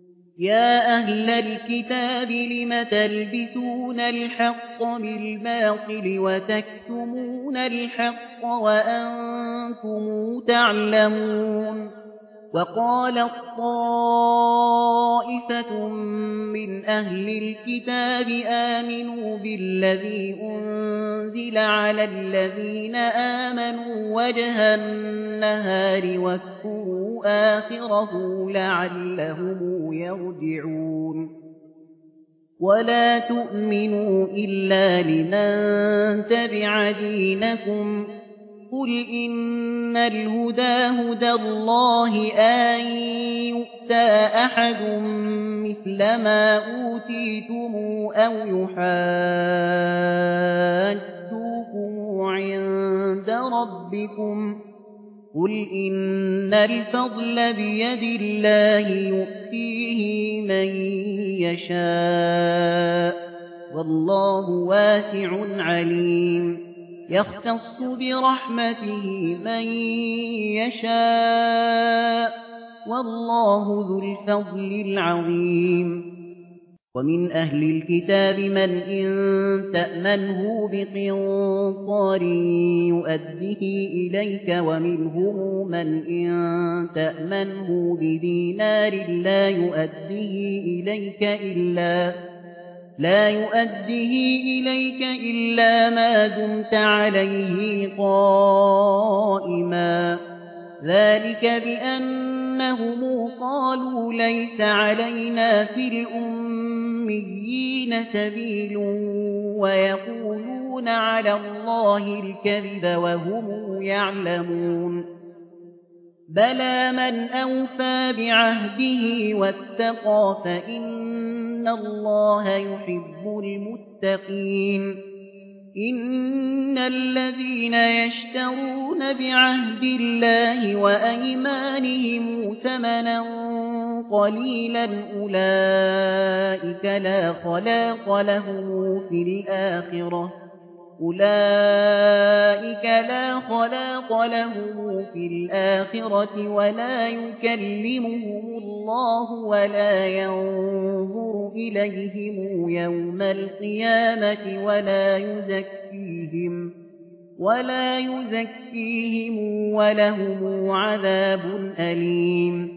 يا أهل الكتاب لم تلبسون الحق بالباطل وتكتمون الحق وأنتم تعلمون وقالت طائفة من أهل الكتاب آمنوا بالذي أنزل على الذين آمنوا وجه النهار واكفروا آخره لعلهم يرجعون ولا تؤمنوا إلا لمن تبع دينكم قل إن الهدى هدى الله أن يؤتى أحد مثل ما أوتيتم أو يحاجوكم عند ربكم قل إن الفضل بيد الله يؤتيه من يشاء والله واسع عليم يختص برحمته من يشاء والله ذو الفضل العظيم ومن أهل الكتاب من إن تأمنه بقنطار يؤده إليك ومنهم من إن تأمنه بدينار لا يؤده إليك إلا ما دمت عليه قائما ذلك بأنهم قالوا ليس علينا في الأميين سبيل ويقولون على الله الكذب وهم يعلمون بلى من أوفى بعهده واتقى فإن الله يحب المتقين إن الذين يشترون بعهد الله وأيمانهم ثمنا قليلا أولئك لا خلاق لهم في الآخرة ولا يكلمهم الله ولا ينظر إليهم يوم القيامة ولا يزكيهم ولهم عذاب أليم